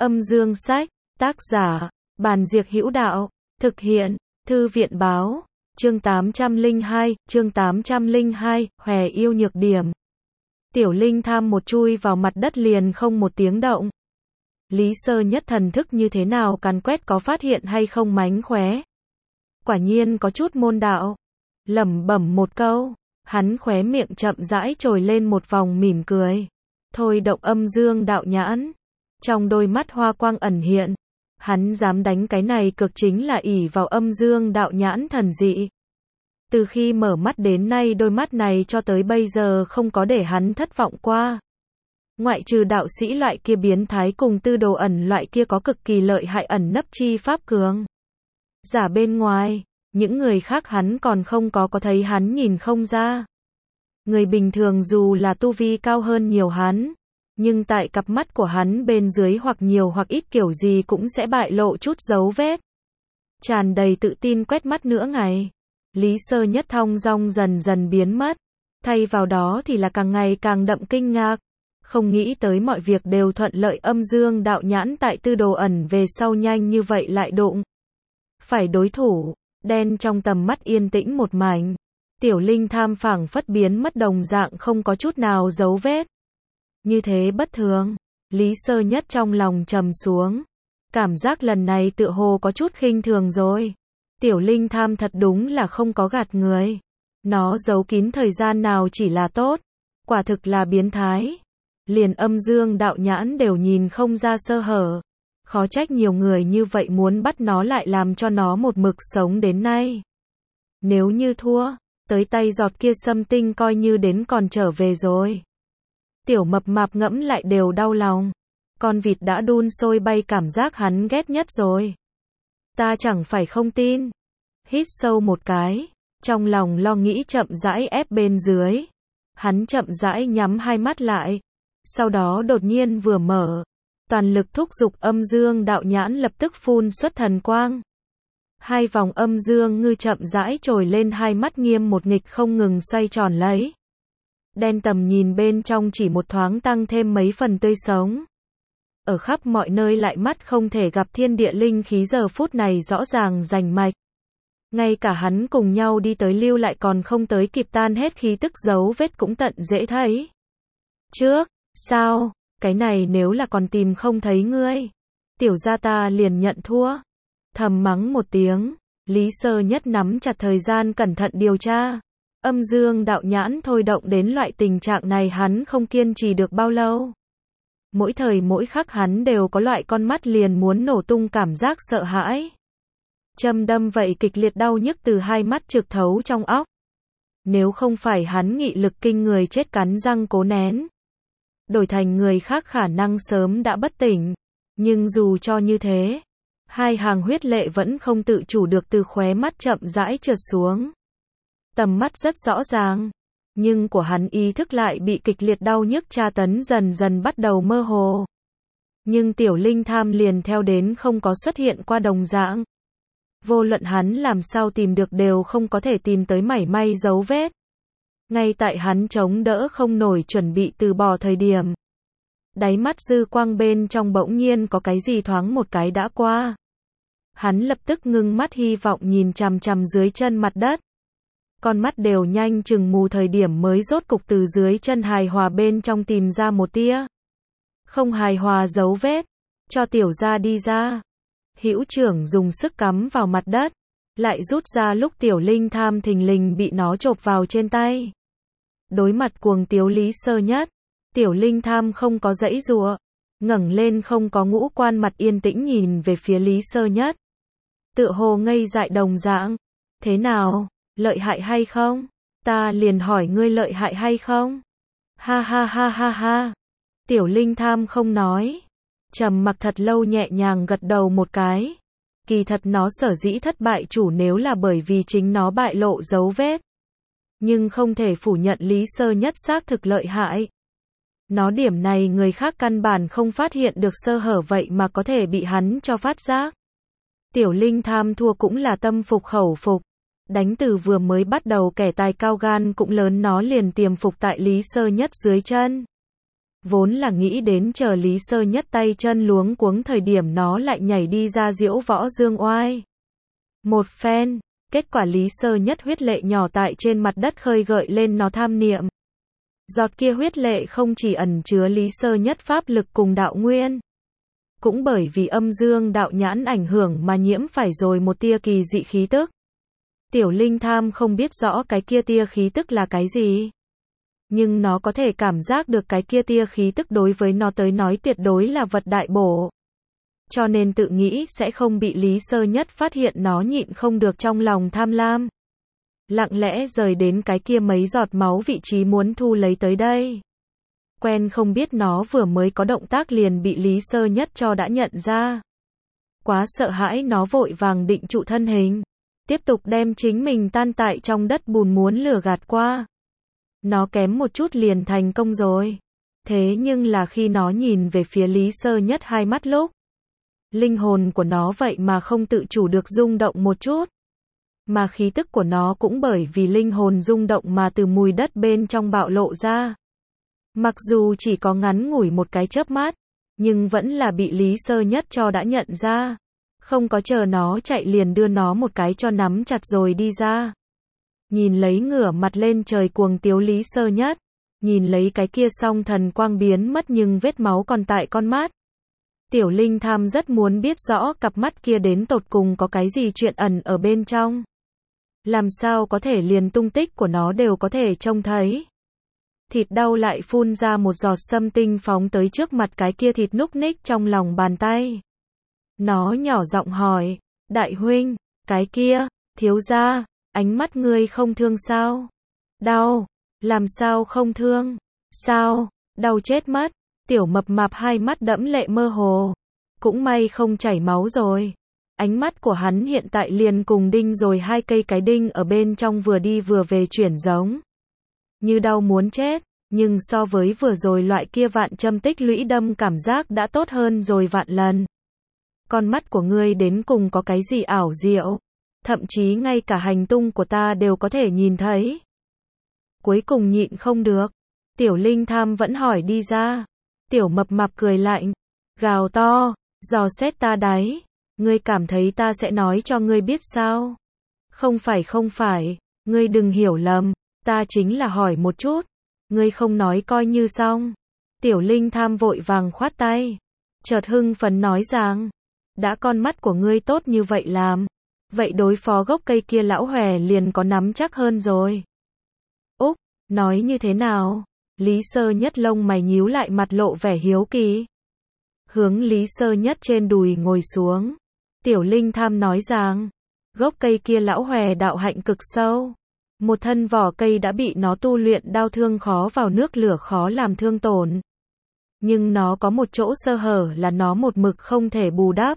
Âm dương sách, tác giả, Bàn Diệc Hữu Đạo, thực hiện, Thư viện Báo, chương 802, Hòe yêu nhược điểm. Tiểu Linh Tham một chui vào mặt đất liền không một tiếng động. Lý Sơ Nhất thần thức như thế nào càn quét có phát hiện hay không mánh khóe. Quả nhiên có chút môn đạo. Lẩm bẩm một câu, hắn khóe miệng chậm rãi trồi lên một vòng mỉm cười. Thôi động âm dương đạo nhãn. Trong đôi mắt hoa quang ẩn hiện. Hắn dám đánh cái này cực chính là ỷ vào âm dương đạo nhãn thần dị. Từ khi mở mắt đến nay đôi mắt này cho tới bây giờ không có để hắn thất vọng qua. Ngoại trừ đạo sĩ loại kia biến thái cùng tư đồ ẩn loại kia có cực kỳ lợi hại ẩn nấp chi pháp cường giả bên ngoài, những người khác hắn còn không có thấy hắn nhìn không ra. Người bình thường dù là tu vi cao hơn nhiều hắn, nhưng tại cặp mắt của hắn bên dưới hoặc nhiều hoặc ít kiểu gì cũng sẽ bại lộ chút dấu vết. Tràn đầy tự tin quét mắt nửa ngày, Lý Sơ Nhất thong dong dần dần biến mất, thay vào đó thì là càng ngày càng đậm kinh ngạc. Không nghĩ tới mọi việc đều thuận lợi, âm dương đạo nhãn tại tư đồ ẩn về sau nhanh như vậy lại đụng phải đối thủ. Đen trong tầm mắt yên tĩnh một mảnh. Tiểu Linh Tham phảng phất biến mất đồng dạng không có chút nào dấu vết. Như thế bất thường. Lý Sơ Nhất trong lòng trầm xuống. Cảm giác lần này tựa hồ có chút khinh thường rồi. Tiểu Linh Tham thật đúng là không có gạt người. Nó giấu kín thời gian nào chỉ là tốt. Quả thực là biến thái. Liền âm dương đạo nhãn đều nhìn không ra sơ hở. Khó trách nhiều người như vậy muốn bắt nó lại làm cho nó một mực sống đến nay. Nếu như thua, tới tay giọt kia sâm tinh coi như đến còn trở về rồi. Tiểu mập mạp ngẫm lại đều đau lòng. Con vịt đã đun sôi bay cảm giác hắn ghét nhất rồi. Ta chẳng phải không tin. Hít sâu một cái, trong lòng lo nghĩ chậm rãi ép bên dưới. Hắn chậm rãi nhắm hai mắt lại. Sau đó đột nhiên vừa mở. Toàn lực thúc giục âm dương đạo nhãn lập tức phun xuất thần quang. Hai vòng âm dương ngư chậm rãi trồi lên, hai mắt nghiêm một nghịch không ngừng xoay tròn lấy. Đen tầm nhìn bên trong chỉ một thoáng tăng thêm mấy phần tươi sống. Ở khắp mọi nơi lại mắt không thể gặp thiên địa linh khí giờ phút này rõ ràng rành mạch. Ngay cả hắn cùng nhau đi tới lưu lại còn không tới kịp tan hết khí tức dấu vết cũng tận dễ thấy. Trước, sao? Cái này nếu là còn tìm không thấy ngươi, tiểu gia ta liền nhận thua. Thầm mắng một tiếng, Lý Sơ Nhất nắm chặt thời gian cẩn thận điều tra. Âm dương đạo nhãn thôi động đến loại tình trạng này hắn không kiên trì được bao lâu. Mỗi thời mỗi khắc hắn đều có loại con mắt liền muốn nổ tung cảm giác sợ hãi. Châm đâm vậy kịch liệt đau nhức từ hai mắt trực thấu trong óc. Nếu không phải hắn nghị lực kinh người chết cắn răng cố nén, đổi thành người khác khả năng sớm đã bất tỉnh. Nhưng dù cho như thế, hai hàng huyết lệ vẫn không tự chủ được từ khóe mắt chậm rãi trượt xuống. Tầm mắt rất rõ ràng, nhưng của hắn ý thức lại bị kịch liệt đau nhức tra tấn dần dần bắt đầu mơ hồ. Nhưng Tiểu Linh Tham liền theo đến không có xuất hiện qua đồng dạng. Vô luận hắn làm sao tìm được đều không có thể tìm tới mảy may dấu vết. Ngay tại hắn chống đỡ không nổi chuẩn bị từ bỏ thời điểm, đáy mắt dư quang bên trong bỗng nhiên có cái gì thoáng một cái đã qua. Hắn lập tức ngưng mắt hy vọng nhìn chằm chằm dưới chân mặt đất. Con mắt đều nhanh chừng mù thời điểm mới rốt cục từ dưới chân hài hòa bên trong tìm ra một tia không hài hòa dấu vết, cho tiểu gia đi ra. Hữu trưởng dùng sức cắm vào mặt đất, lại rút ra lúc Tiểu Linh Tham thình lình bị nó chộp vào trên tay. Đối mặt cuồng tiếu Lý Sơ Nhất, Tiểu Linh Tham không có giãy giụa, ngẩng lên không có ngũ quan mặt yên tĩnh nhìn về phía Lý Sơ Nhất. Tựa hồ ngây dại đồng dạng. Thế nào, lợi hại hay không? Ta liền hỏi ngươi lợi hại hay không? Ha ha ha ha ha. Tiểu Linh Tham không nói. Trầm mặc thật lâu nhẹ nhàng gật đầu một cái. Kỳ thật nó sở dĩ thất bại chủ nếu là bởi vì chính nó bại lộ dấu vết. Nhưng không thể phủ nhận Lý Sơ Nhất xác thực lợi hại. Nó điểm này người khác căn bản không phát hiện được sơ hở vậy mà có thể bị hắn cho phát giác. Tiểu Linh Tham thua cũng là tâm phục khẩu phục. Đánh từ vừa mới bắt đầu kẻ tài cao gan cũng lớn nó liền tiềm phục tại Lý Sơ Nhất dưới chân. Vốn là nghĩ đến chờ Lý Sơ Nhất tay chân luống cuống thời điểm nó lại nhảy đi ra diễu võ dương oai. Một phen, kết quả Lý Sơ Nhất huyết lệ nhỏ tại trên mặt đất khơi gợi lên nó tham niệm. Giọt kia huyết lệ không chỉ ẩn chứa Lý Sơ Nhất pháp lực cùng đạo nguyên, cũng bởi vì âm dương đạo nhãn ảnh hưởng mà nhiễm phải rồi một tia kỳ dị khí tức. Tiểu Linh Tham không biết rõ cái kia tia khí tức là cái gì, nhưng nó có thể cảm giác được cái kia tia khí tức đối với nó tới nói tuyệt đối là vật đại bổ. Cho nên tự nghĩ sẽ không bị Lý Sơ Nhất phát hiện, nó nhịn không được trong lòng tham lam. Lặng lẽ rời đến cái kia mấy giọt máu vị trí muốn thu lấy tới đây. Quen không biết nó vừa mới có động tác liền bị Lý Sơ Nhất cho đã nhận ra. Quá sợ hãi nó vội vàng định trụ thân hình, tiếp tục đem chính mình tan tại trong đất bùn muốn lừa gạt qua. Nó kém một chút liền thành công rồi. Thế nhưng là khi nó nhìn về phía Lý Sơ Nhất hai mắt lúc, linh hồn của nó vậy mà không tự chủ được rung động một chút. Mà khí tức của nó cũng bởi vì linh hồn rung động mà từ mùi đất bên trong bạo lộ ra. Mặc dù chỉ có ngắn ngủi một cái chớp mắt, nhưng vẫn là bị Lý Sơ Nhất cho đã nhận ra. Không có chờ nó chạy liền đưa nó một cái cho nắm chặt rồi đi ra. Nhìn lấy ngửa mặt lên trời cuồng tiếu Lý Sơ Nhất, nhìn lấy cái kia song thần quang biến mất nhưng vết máu còn tại con mắt. Tiểu Linh Tham rất muốn biết rõ cặp mắt kia đến tột cùng có cái gì chuyện ẩn ở bên trong. Làm sao có thể liền tung tích của nó đều có thể trông thấy. Thịt đau lại phun ra một giọt sâm tinh phóng tới trước mặt cái kia thịt núc ních trong lòng bàn tay. Nó nhỏ giọng hỏi, đại huynh, cái kia, thiếu gia, ánh mắt ngươi không thương sao? Đau, làm sao không thương? Sao, đau chết mất. Tiểu mập mạp hai mắt đẫm lệ mơ hồ. Cũng may không chảy máu rồi. Ánh mắt của hắn hiện tại liền cùng đinh rồi hai cây cái đinh ở bên trong vừa đi vừa về chuyển giống. Như đau muốn chết, nhưng so với vừa rồi loại kia vạn châm tích lũy đâm cảm giác đã tốt hơn rồi vạn lần. Con mắt của ngươi đến cùng có cái gì ảo diệu? Thậm chí ngay cả hành tung của ta đều có thể nhìn thấy. Cuối cùng nhịn không được. Tiểu Linh Tham vẫn hỏi đi ra. Tiểu mập mạp cười lạnh, gào to, dò xét ta đấy. Ngươi cảm thấy ta sẽ nói cho ngươi biết sao? Không phải, ngươi đừng hiểu lầm, ta chính là hỏi một chút. Ngươi không nói coi như xong. Tiểu Linh Tham vội vàng khoát tay, chợt hưng phấn nói rằng, đã con mắt của ngươi tốt như vậy làm, vậy đối phó gốc cây kia lão hòe liền có nắm chắc hơn rồi. Úc, nói như thế nào? Lý Sơ Nhất lông mày nhíu lại, mặt lộ vẻ hiếu kỳ. Hướng Lý Sơ Nhất trên đùi ngồi xuống. Tiểu Linh Tham nói rằng, gốc cây kia lão hòe đạo hạnh cực sâu. Một thân vỏ cây đã bị nó tu luyện đao thương khó vào nước lửa khó làm thương tổn. Nhưng nó có một chỗ sơ hở là nó một mực không thể bù đắp.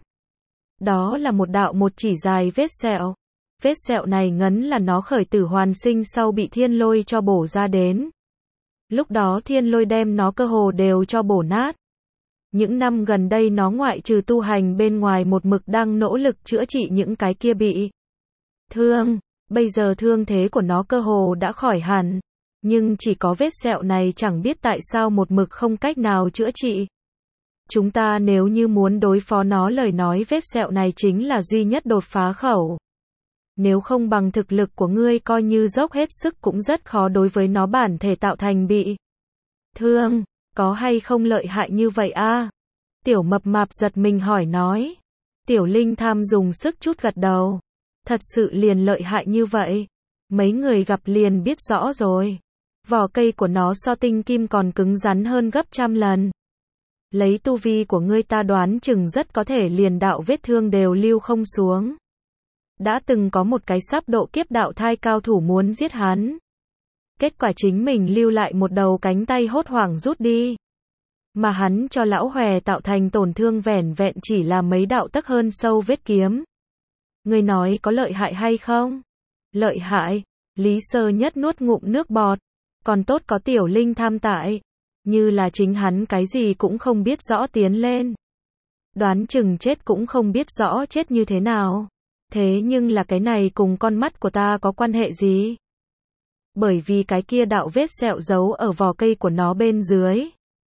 Đó là một đạo một chỉ dài vết sẹo. Vết sẹo này ngấn là nó khởi tử hoàn sinh sau bị thiên lôi cho bổ ra đến. Lúc đó thiên lôi đem nó cơ hồ đều cho bổ nát. Những năm gần đây nó ngoại trừ tu hành bên ngoài một mực đang nỗ lực chữa trị những cái kia bị thương. Bây giờ thương thế của nó cơ hồ đã khỏi hẳn. Nhưng chỉ có vết sẹo này chẳng biết tại sao một mực không cách nào chữa trị. Chúng ta nếu như muốn đối phó nó lời nói vết sẹo này chính là duy nhất đột phá khẩu. Nếu không bằng thực lực của ngươi coi như dốc hết sức cũng rất khó đối với nó bản thể tạo thành bị thương. Có hay không lợi hại như vậy a? Tiểu mập mạp giật mình hỏi nói. Tiểu Linh Tham dùng sức chút gật đầu. Thật sự liền lợi hại như vậy. Mấy người gặp liền biết rõ rồi. Vỏ cây của nó so tinh kim còn cứng rắn hơn gấp trăm lần. Lấy tu vi của ngươi ta đoán chừng rất có thể liền đạo vết thương đều lưu không xuống. Đã từng có một cái sắp độ kiếp đạo thai cao thủ muốn giết hắn. Kết quả chính mình lưu lại một đầu cánh tay hốt hoảng rút đi. Mà hắn cho lão hòe tạo thành tổn thương vẻn vẹn chỉ là mấy đạo tấc hơn sâu vết kiếm. Ngươi nói có lợi hại hay không? Lợi hại. Lý Sơ Nhất nuốt ngụm nước bọt. Còn tốt có Tiểu Linh Tham tại. Như là chính hắn cái gì cũng không biết rõ tiến lên. Đoán chừng chết cũng không biết rõ chết như thế nào. Thế nhưng là cái này cùng con mắt của ta có quan hệ gì? Bởi vì cái kia đạo vết sẹo giấu ở vỏ cây của nó bên dưới.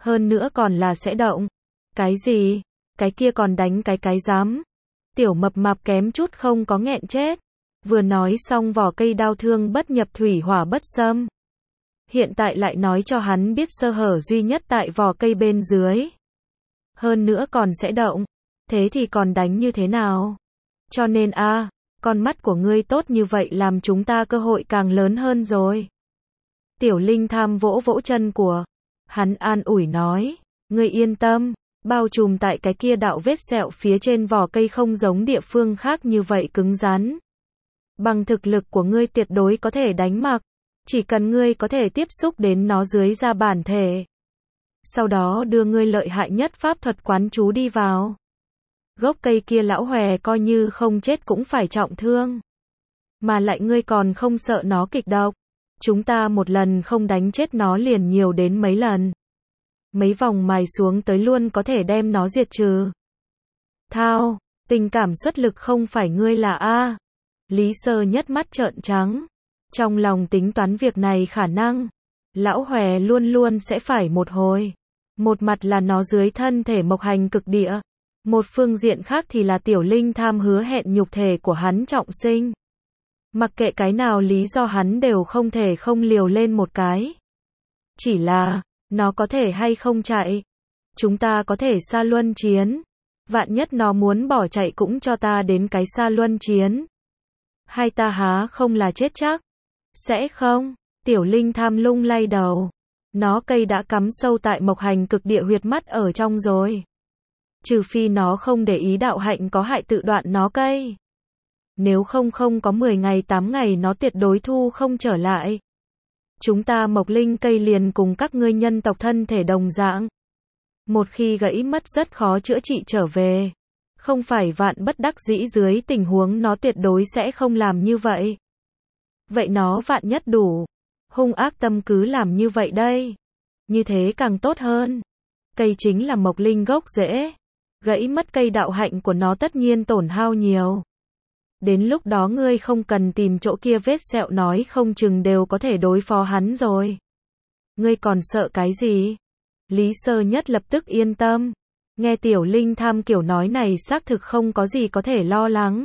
Hơn nữa còn là sẽ động. Cái gì? Cái kia còn đánh cái dám. Tiểu mập mạp kém chút không có nghẹn chết. Vừa nói xong vỏ cây đao thương bất nhập thủy hỏa bất xâm. Hiện tại lại nói cho hắn biết sơ hở duy nhất tại vỏ cây bên dưới. Hơn nữa còn sẽ động. Thế thì còn đánh như thế nào? Cho nên con mắt của ngươi tốt như vậy làm chúng ta cơ hội càng lớn hơn rồi. Tiểu Linh Tham vỗ vỗ chân của hắn an ủi nói, ngươi yên tâm, bao trùm tại cái kia đạo vết sẹo phía trên vỏ cây không giống địa phương khác như vậy cứng rắn. Bằng thực lực của ngươi tuyệt đối có thể đánh mặc, chỉ cần ngươi có thể tiếp xúc đến nó dưới da bản thể. Sau đó đưa ngươi lợi hại nhất pháp thuật quán chú đi vào. Gốc cây kia lão hòe coi như không chết cũng phải trọng thương. Mà lại ngươi còn không sợ nó kịch độc. Chúng ta một lần không đánh chết nó liền nhiều đến mấy lần. Mấy vòng mài xuống tới luôn có thể đem nó diệt trừ. Thao, tình cảm xuất lực không phải ngươi là Lý Sơ Nhất mắt trợn trắng. Trong lòng tính toán việc này khả năng. Lão hòe luôn luôn sẽ phải một hồi. Một mặt là nó dưới thân thể mộc hành cực địa. Một phương diện khác thì là Tiểu Linh Tham hứa hẹn nhục thể của hắn trọng sinh. Mặc kệ cái nào lý do hắn đều không thể không liều lên một cái. Chỉ là, nó có thể hay không chạy. Chúng ta có thể xa luân chiến. Vạn nhất nó muốn bỏ chạy cũng cho ta đến cái xa luân chiến. Hay ta há không là chết chắc? Sẽ không? Tiểu Linh Tham lung lay đầu. Nó cây đã cắm sâu tại mộc hành cực địa huyệt mắt ở trong rồi. Trừ phi nó không để ý đạo hạnh có hại tự đoạn nó cây. Nếu không có 10 ngày 8 ngày nó tuyệt đối thu không trở lại. Chúng ta mộc linh cây liền cùng các ngươi nhân tộc thân thể đồng dạng. Một khi gãy mất rất khó chữa trị trở về. Không phải vạn bất đắc dĩ dưới tình huống nó tuyệt đối sẽ không làm như vậy. Vậy nó vạn nhất đủ hung ác tâm cứ làm như vậy đây. Như thế càng tốt hơn. Cây chính là mộc linh gốc rễ. Gãy mất cây đạo hạnh của nó tất nhiên tổn hao nhiều. Đến lúc đó ngươi không cần tìm chỗ kia vết sẹo nói không chừng đều có thể đối phó hắn rồi. Ngươi còn sợ cái gì? Lý Sơ Nhất lập tức yên tâm. Nghe Tiểu Linh Tham kiểu nói này xác thực không có gì có thể lo lắng.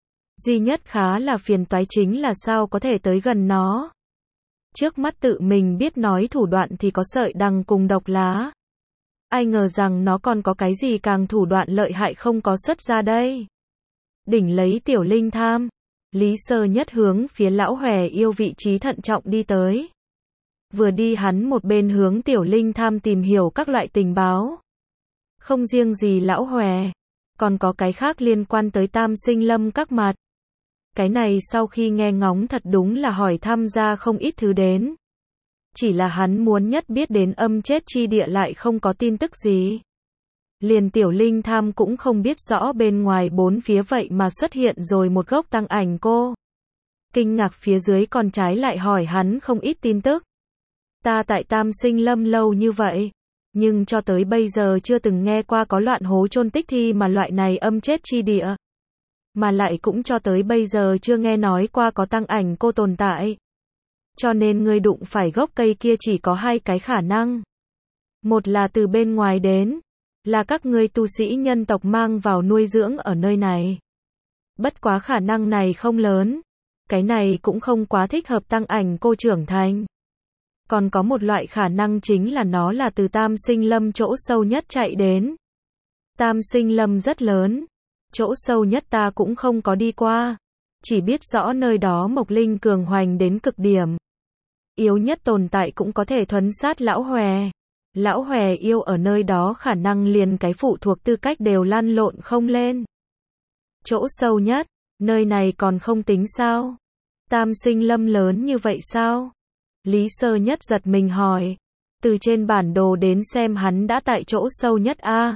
Duy nhất khá là phiền toái chính là sao có thể tới gần nó. Trước mắt tự mình biết nói thủ đoạn thì có sợi đằng cùng độc lá. Ai ngờ rằng nó còn có cái gì càng thủ đoạn lợi hại không có xuất ra đây. Đỉnh lấy Tiểu Linh Tham. Lý Sơ Nhất hướng phía lão hòe yêu vị trí thận trọng đi tới. Vừa đi hắn một bên hướng Tiểu Linh Tham tìm hiểu các loại tình báo. Không riêng gì lão hòe, còn có cái khác liên quan tới Tam Sinh Lâm các mặt. Cái này sau khi nghe ngóng thật đúng là hỏi thăm ra không ít thứ đến. Chỉ là hắn muốn nhất biết đến âm chết chi địa lại không có tin tức gì. Liền Tiểu Linh Tham cũng không biết rõ bên ngoài bốn phía vậy mà xuất hiện rồi một gốc tăng ảnh cô. Kinh ngạc phía dưới còn trái lại hỏi hắn không ít tin tức. Ta tại Tam Sinh Lâm lâu như vậy, nhưng cho tới bây giờ chưa từng nghe qua có loạn hố chôn tích thi mà loại này âm chết chi địa. Mà lại cũng cho tới bây giờ chưa nghe nói qua có tăng ảnh cô tồn tại. Cho nên ngươi đụng phải gốc cây kia chỉ có hai cái khả năng. Một là từ bên ngoài đến, là các ngươi tu sĩ nhân tộc mang vào nuôi dưỡng ở nơi này. Bất quá khả năng này không lớn. Cái này cũng không quá thích hợp tăng ảnh cô trưởng thành. Còn có một loại khả năng chính là nó là từ Tam Sinh Lâm chỗ sâu nhất chạy đến. Tam Sinh Lâm rất lớn. Chỗ sâu nhất ta cũng không có đi qua. Chỉ biết rõ nơi đó mộc linh cường hoành đến cực điểm. Yếu nhất tồn tại cũng có thể thuấn sát lão hòe. Lão hòe yêu ở nơi đó khả năng liền cái phụ thuộc tư cách đều lăn lộn không lên. Chỗ sâu nhất, nơi này còn không tính sao? Tam Sinh Lâm lớn như vậy sao? Lý Sơ Nhất giật mình hỏi. Từ trên bản đồ đến xem hắn đã tại chỗ sâu nhất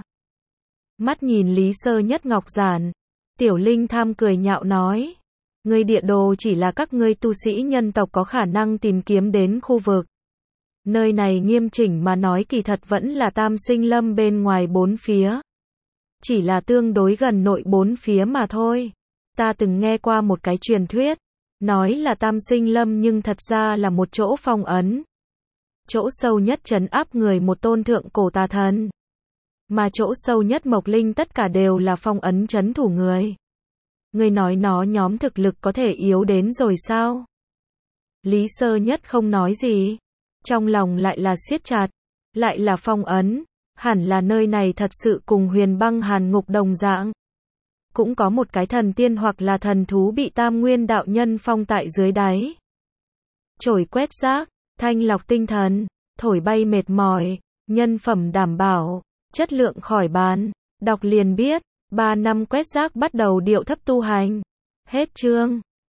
Mắt nhìn Lý Sơ Nhất ngọc giản. Tiểu Linh Tham cười nhạo nói. Ngươi địa đồ chỉ là các ngươi tu sĩ nhân tộc có khả năng tìm kiếm đến khu vực. Nơi này nghiêm chỉnh mà nói kỳ thật vẫn là Tam Sinh Lâm bên ngoài bốn phía. Chỉ là tương đối gần nội bốn phía mà thôi. Ta từng nghe qua một cái truyền thuyết. Nói là Tam Sinh Lâm nhưng thật ra là một chỗ phong ấn. Chỗ sâu nhất trấn áp người một tôn thượng cổ tà thần. Mà chỗ sâu nhất Mộc Linh tất cả đều là phong ấn trấn thủ người. Người nói nó nhóm thực lực có thể yếu đến rồi sao? Lý Sơ Nhất không nói gì. Trong lòng lại là siết chặt. Lại là phong ấn. Hẳn là nơi này thật sự cùng Huyền Băng Hàn Ngục đồng dạng. Cũng có một cái thần tiên hoặc là thần thú bị Tam Nguyên đạo nhân phong tại dưới đáy. Chổi quét rác, thanh lọc tinh thần, thổi bay mệt mỏi, nhân phẩm đảm bảo, chất lượng khỏi bàn. Đọc liền biết, 3 năm quét rác bắt đầu điệu thấp tu hành. Hết chương.